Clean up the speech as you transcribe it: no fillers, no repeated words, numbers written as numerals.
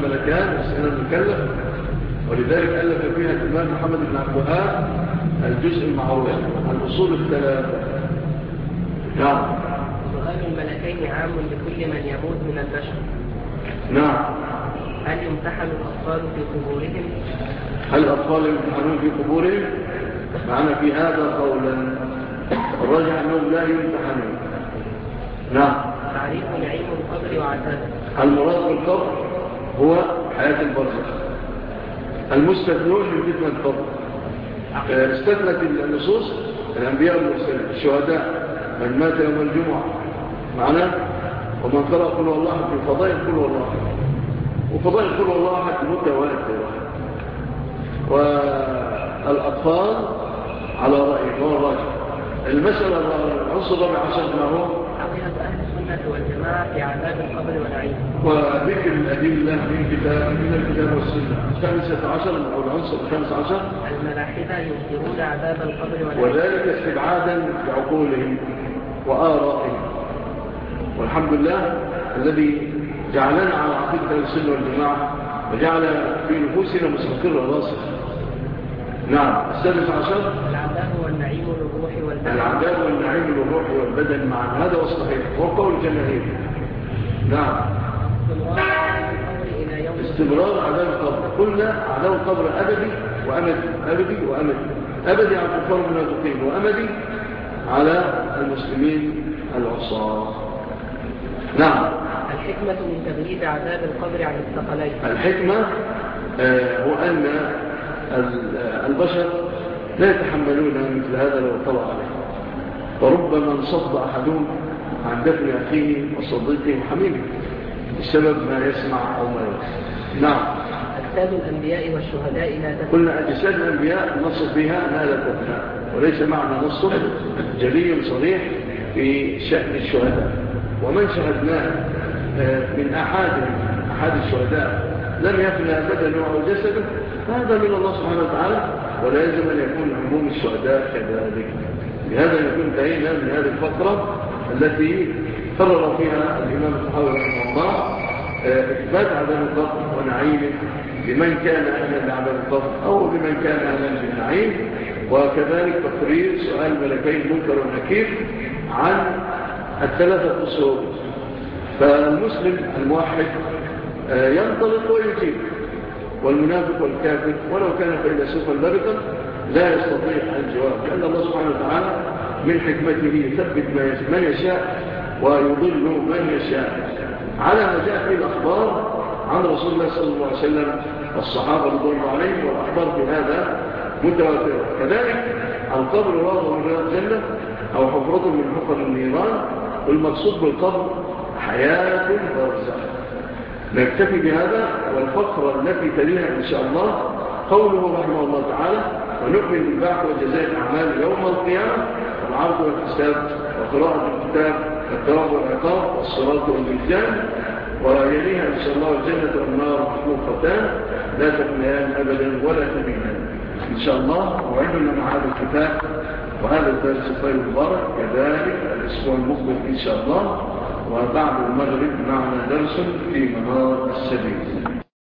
الملكان يسأل المكلف، ولذلك ألف فيها الإمام محمد بن عبد الوهاب الجزء المعروف الأصول الثلاثة. نعم. سؤال الملكين عام لكل من يموت من البشر. نعم. هل يمتحن الأطفال في قبورهم؟ هل الأطفال يمتحنون في قبورهم؟ معنا في هذا قولا، الراجح أنهم لا يمتحنون. نعم. تعريف نعيم القبر وعذابه. المراد بالقبر هو حياة البرزخ، المستثنون من فتنة القبر. استثنت النصوص الأنبياء والمرسلين، الشهداء، من مات يوم الجمعة معنا، ومن قرأ قل هو الله في فضائل قل هو الله، وفضائل قل هو الله متواترة. والأطفال على رأيه هو الراجح. المسألة العنصر الرابع عشر ما هو عقيدة أهل السنة والجماعة في عذاب القبر والنعيم، وذكر الأدلة من الكتاب والسنة. 15 أو العنصر 15 الملاحدة ينكرون عذاب القبر والنعيم، وذلك استبعادا بعقولهم وآرائهم. والحمد لله الذي جعلنا على عقيدة السنة والجماعة وجعل في نفوسنا مستقرة راسخة. نعم. 16 العذاب والنعيم للروح والبدن. العذاب والنعيم للروح والبدن معا، هذا هو الصحيح، هو قول الجماهير. نعم. استمرار عذاب القبر. قلنا عذاب القبر أبدي وأمدي، أبدي وأمدي، أبدي على الكفار المنافقين، وأمدي على المسلمين العصاة. نعم. الحكمة من تغليب عذاب القبر عن الثقلين. الحكمة هو أن البشر لا يتحملون مثل هذا لو طلع عليه، وربما انصد أحدهم عن دفن أخيه وصديقه وحميمه بسبب ما يسمع أو ما يسمع. نعم. أجساد الأنبياء والشهداء لا تفنى. قلنا أجساد الأنبياء نص بها ما لا تفنى، وليس معنى نص جلي صريح في شأن الشهداء. ومن شهدناه من أحد الشهداء لم يفنى بدنه أو جسده، هذا من الله سبحانه وتعالى، ولا يجب أن يكون عموم الشهداء كذلك. بهذا نكون انتهينا من هذه الفقرة التي قرر فيها الإمام الطحاوي رحمه الله إثبات عذاب القبر ونعيمه لمن كان أهلا لعذاب القبر أو لمن كان أهلا بالنعيم، وكذلك تقرير سؤال ملكين منكر ونكير عن الثلاثة أصول. فالمسلم الموحد ينطلق ويجيب، والمنافق والكافر ولو كان فيلسوفا لبقا لا يستطيع الجواب، لأن الله سبحانه وتعالى من حكمته يثبت من يشاء ويضل من يشاء، على ما جاء في الأخبار عن رسول الله صلى الله عليه وسلم والصحابة رضوان الله عليهم، والأخبار في هذا متواترة. كذلك القبر روضة من رياض الجنة أو حفرة من حفر النيران، والمقصود بالقبر حياة برزخ. نكتفي بهذا، والفقرة التي تليها إن شاء الله قوله رحمه الله تعالى: ونؤمن بالبعث وجزاء الأعمال يوم القيامة والعرض والحساب وقراءة الكتاب والثواب والعقاب والصراط والميزان، ويليها إن شاء الله الجنة والنار مخلوقتان لا تفنيان أبدا ولا تبينان. إن شاء الله موعدنا مع هذا الكتاب وهذا الدرس الطيب المبارك كذلك الأسبوع المقبل إن شاء الله، وبعد المغرب معنا درس في منار السبيل.